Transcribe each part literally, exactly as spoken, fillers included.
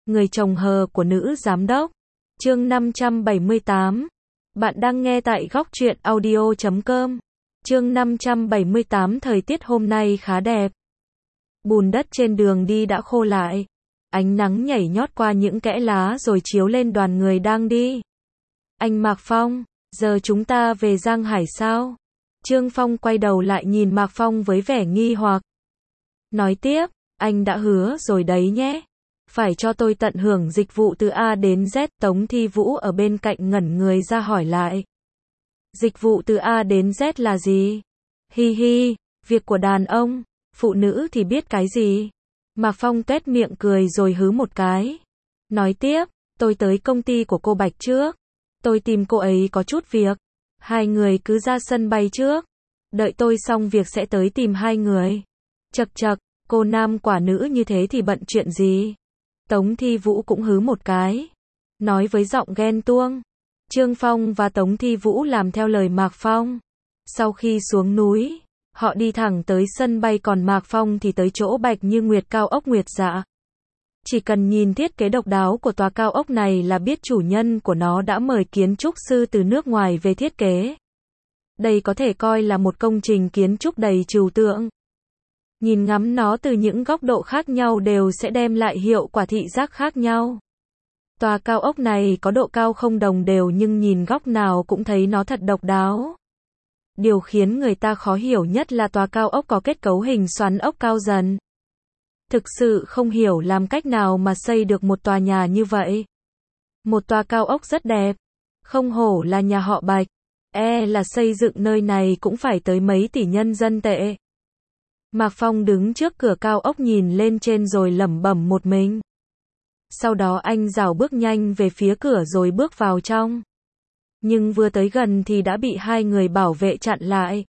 Người chồng hờ của nữ giám đốc. Chương năm trăm bảy mươi tám. Bạn đang nghe tại góc truyện audio chấm com. Chương năm trăm bảy mươi tám. Thời tiết hôm nay khá đẹp. Bùn đất trên đường đi đã khô lại. Ánh nắng nhảy nhót qua những kẽ lá rồi chiếu lên đoàn người đang đi. Anh Mạc Phong, giờ chúng ta về Giang Hải sao? Trương Phong quay đầu lại nhìn Mạc Phong với vẻ nghi hoặc. Nói tiếp, anh đã hứa rồi đấy nhé. Phải cho tôi tận hưởng dịch vụ từ A đến Z. Tống Thi Vũ ở bên cạnh ngẩn người ra hỏi lại. Dịch vụ từ A đến Z là gì? Hi hi, việc của đàn ông, phụ nữ thì biết cái gì? Mạc Phong tuét miệng cười rồi hứ một cái. Nói tiếp, tôi tới công ty của cô Bạch trước. Tôi tìm cô ấy có chút việc. Hai người cứ ra sân bay trước. Đợi tôi xong việc sẽ tới tìm hai người. Chậc chậc, cô nam quả nữ như thế thì bận chuyện gì? Tống Thi Vũ cũng hứ một cái. Nói với giọng ghen tuông. Trương Phong và Tống Thi Vũ làm theo lời Mạc Phong. Sau khi xuống núi, họ đi thẳng tới sân bay, còn Mạc Phong thì tới chỗ Bạch Như Nguyệt cao ốc Nguyệt Dạ. Chỉ cần nhìn thiết kế độc đáo của tòa cao ốc này là biết chủ nhân của nó đã mời kiến trúc sư từ nước ngoài về thiết kế. Đây có thể coi là một công trình kiến trúc đầy trừu tượng. Nhìn ngắm nó từ những góc độ khác nhau đều sẽ đem lại hiệu quả thị giác khác nhau. Tòa cao ốc này có độ cao không đồng đều nhưng nhìn góc nào cũng thấy nó thật độc đáo. Điều khiến người ta khó hiểu nhất là tòa cao ốc có kết cấu hình xoắn ốc cao dần. Thực sự không hiểu làm cách nào mà xây được một tòa nhà như vậy. Một tòa cao ốc rất đẹp. Không hổ là nhà họ Bạch. E là xây dựng nơi này cũng phải tới mấy tỷ nhân dân tệ. Mạc Phong đứng trước cửa cao ốc nhìn lên trên rồi lẩm bẩm một mình. Sau đó anh rảo bước nhanh về phía cửa rồi bước vào trong. Nhưng vừa tới gần thì đã bị hai người bảo vệ chặn lại.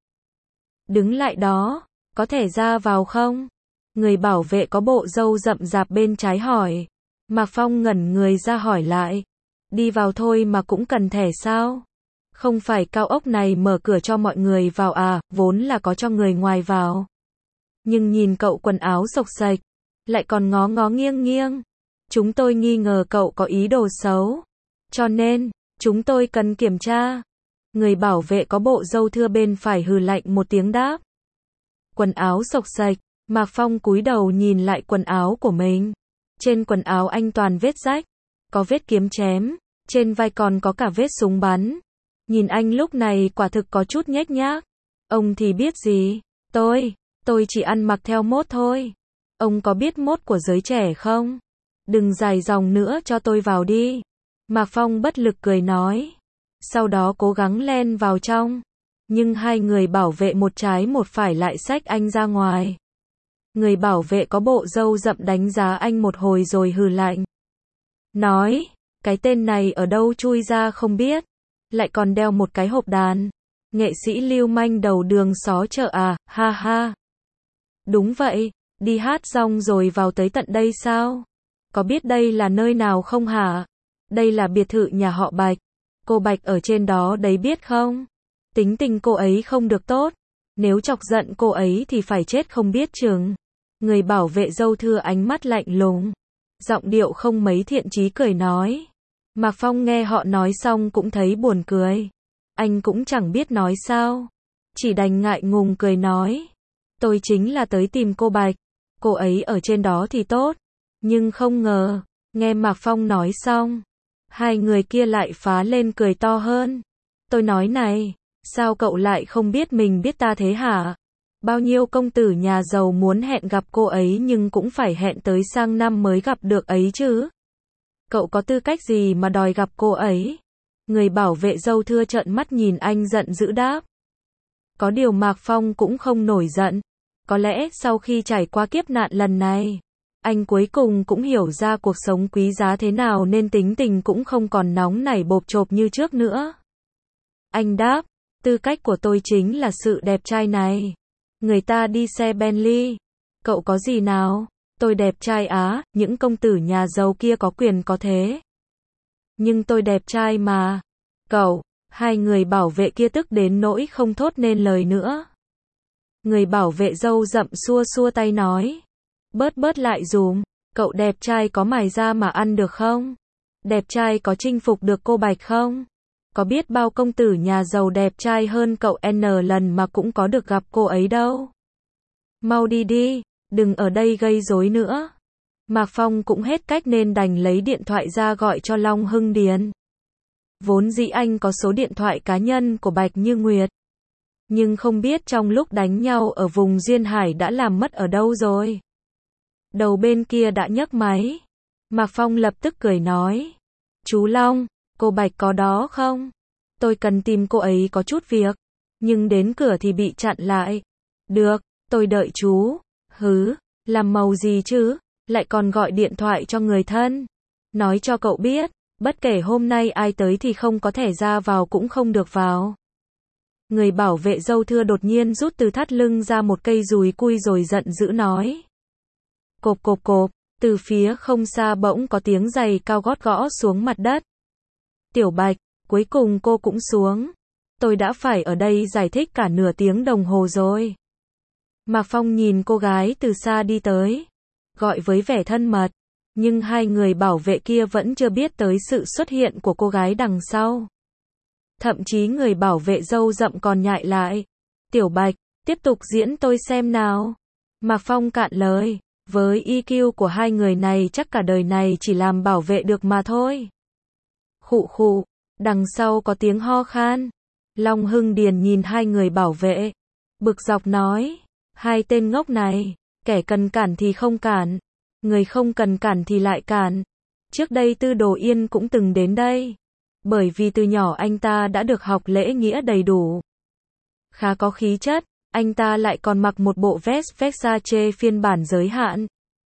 Đứng lại đó, có thể ra vào không? Người bảo vệ có bộ râu rậm rạp bên trái hỏi. Mạc Phong ngẩn người ra hỏi lại. Đi vào thôi mà cũng cần thẻ sao? Không phải cao ốc này mở cửa cho mọi người vào à, vốn là có cho người ngoài vào. Nhưng nhìn cậu quần áo xộc xệch, lại còn ngó ngó nghiêng nghiêng. Chúng tôi nghi ngờ cậu có ý đồ xấu. Cho nên, chúng tôi cần kiểm tra. Người bảo vệ có bộ râu thưa bên phải hừ lạnh một tiếng đáp. Quần áo xộc xệch, Mạc Phong cúi đầu nhìn lại quần áo của mình. Trên quần áo anh toàn vết rách, có vết kiếm chém, trên vai còn có cả vết súng bắn. Nhìn anh lúc này quả thực có chút nhếch nhác. Ông thì biết gì, tôi, tôi chỉ ăn mặc theo mốt thôi. Ông có biết mốt của giới trẻ không? Đừng dài dòng nữa cho tôi vào đi. Mạc Phong bất lực cười nói. Sau đó cố gắng len vào trong. Nhưng hai người bảo vệ một trái một phải lại xách anh ra ngoài. Người bảo vệ có bộ râu rậm đánh giá anh một hồi rồi hừ lạnh. Nói, cái tên này ở đâu chui ra không biết. Lại còn đeo một cái hộp đàn. Nghệ sĩ lưu manh đầu đường xó chợ à, ha ha. Đúng vậy, đi hát xong rồi vào tới tận đây sao? Có biết đây là nơi nào không hả? Đây là biệt thự nhà họ Bạch. Cô Bạch ở trên đó đấy biết không? Tính tình cô ấy không được tốt. Nếu chọc giận cô ấy thì phải chết không biết chừng. Người bảo vệ râu thưa ánh mắt lạnh lùng. Giọng điệu không mấy thiện chí cười nói. Mạc Phong nghe họ nói xong cũng thấy buồn cười. Anh cũng chẳng biết nói sao. Chỉ đành ngại ngùng cười nói. Tôi chính là tới tìm cô Bạch. Cô ấy ở trên đó thì tốt. Nhưng không ngờ, nghe Mạc Phong nói xong. Hai người kia lại phá lên cười to hơn. Tôi nói này, sao cậu lại không biết mình biết ta thế hả? Bao nhiêu công tử nhà giàu muốn hẹn gặp cô ấy nhưng cũng phải hẹn tới sang năm mới gặp được ấy chứ. Cậu có tư cách gì mà đòi gặp cô ấy? Người bảo vệ râu thưa trợn mắt nhìn anh giận dữ đáp. Có điều Mạc Phong cũng không nổi giận. Có lẽ sau khi trải qua kiếp nạn lần này, anh cuối cùng cũng hiểu ra cuộc sống quý giá thế nào nên tính tình cũng không còn nóng nảy bộp chộp như trước nữa. Anh đáp, tư cách của tôi chính là sự đẹp trai này. Người ta đi xe Bentley. Cậu có gì nào? Tôi đẹp trai á, những công tử nhà giàu kia có quyền có thế. Nhưng tôi đẹp trai mà. Cậu, hai người bảo vệ kia tức đến nỗi không thốt nên lời nữa. Người bảo vệ râu rậm xua xua tay nói. Bớt bớt lại dùm, Cậu đẹp trai có mài da mà ăn được không? Đẹp trai có chinh phục được cô Bạch không? Có biết bao công tử nhà giàu đẹp trai hơn cậu N lần mà cũng có được gặp cô ấy đâu. Mau đi đi, đừng ở đây gây rối nữa. Mạc Phong cũng hết cách nên đành lấy điện thoại ra gọi cho Long Hưng Điền. Vốn dĩ anh có số điện thoại cá nhân của Bạch Như Nguyệt. Nhưng không biết trong lúc đánh nhau ở vùng Duyên Hải đã làm mất ở đâu rồi. Đầu bên kia đã nhấc máy. Mạc Phong lập tức cười nói. Chú Long, cô Bạch có đó không? Tôi cần tìm cô ấy có chút việc. Nhưng đến cửa thì bị chặn lại. Được, tôi đợi chú. Hứ, làm màu gì chứ? Lại còn gọi điện thoại cho người thân. Nói cho cậu biết, bất kể hôm nay ai tới thì không có thể ra vào cũng không được vào. Người bảo vệ dâu thưa đột nhiên rút từ thắt lưng ra một cây dùi cui rồi giận dữ nói. Cộp cộp cộp, từ phía không xa bỗng có tiếng giày cao gót gõ xuống mặt đất. Tiểu Bạch, cuối cùng cô cũng xuống. Tôi đã phải ở đây giải thích cả nửa tiếng đồng hồ rồi. Mạc Phong nhìn cô gái từ xa đi tới. Gọi với vẻ thân mật. Nhưng hai người bảo vệ kia vẫn chưa biết tới sự xuất hiện của cô gái đằng sau. Thậm chí người bảo vệ râu rậm còn nhại lại. Tiểu Bạch, tiếp tục diễn tôi xem nào. Mạc Phong cạn lời. Với e quy của hai người này chắc cả đời này chỉ làm bảo vệ được mà thôi. Khụ khụ, đằng sau có tiếng ho khan. Long Hưng Điền nhìn hai người bảo vệ. Bực dọc nói. Hai tên ngốc này, kẻ cần cản thì không cản. Người không cần cản thì lại cản. Trước đây Tư Đồ Yên cũng từng đến đây. Bởi vì từ nhỏ anh ta đã được học lễ nghĩa đầy đủ. Khá có khí chất, anh ta lại còn mặc một bộ vest Versace phiên bản giới hạn.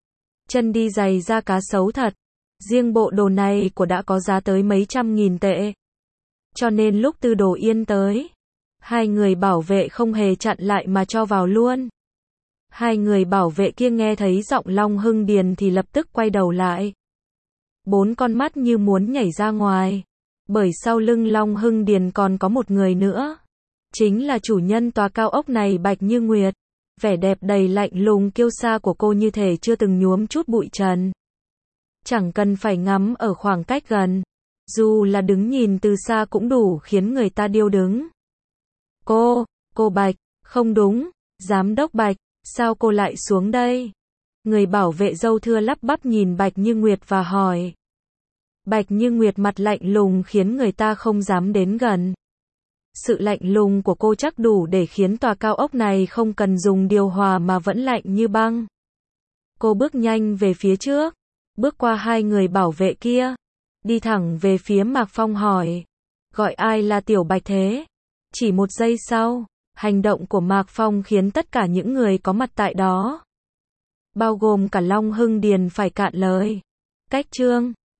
Chân đi giày da cá sấu thật. Riêng bộ đồ này của đã có giá tới mấy trăm nghìn tệ. Cho nên lúc Tư Đồ Yên tới, hai người bảo vệ không hề chặn lại mà cho vào luôn. Hai người bảo vệ kia nghe thấy giọng Long Hưng Điền thì lập tức quay đầu lại. Bốn con mắt như muốn nhảy ra ngoài. Bởi sau lưng Long Hưng Điền còn có một người nữa. Chính là chủ nhân tòa cao ốc này Bạch Như Nguyệt. Vẻ đẹp đầy lạnh lùng kiêu sa của cô như thể chưa từng nhuốm chút bụi trần. Chẳng cần phải ngắm ở khoảng cách gần. Dù là đứng nhìn từ xa cũng đủ khiến người ta điêu đứng. Cô, cô Bạch, không đúng, giám đốc Bạch, sao cô lại xuống đây? Người bảo vệ dâu thưa lắp bắp nhìn Bạch Như Nguyệt và hỏi. Bạch Như Nguyệt mặt lạnh lùng khiến người ta không dám đến gần. Sự lạnh lùng của cô chắc đủ để khiến tòa cao ốc này không cần dùng điều hòa mà vẫn lạnh như băng. Cô bước nhanh về phía trước, bước qua hai người bảo vệ kia, đi thẳng về phía Mạc Phong hỏi. Gọi ai là Tiểu Bạch thế? Chỉ một giây sau, hành động của Mạc Phong khiến tất cả những người có mặt tại đó, bao gồm cả Long Hưng Điền phải cạn lời. Cách chương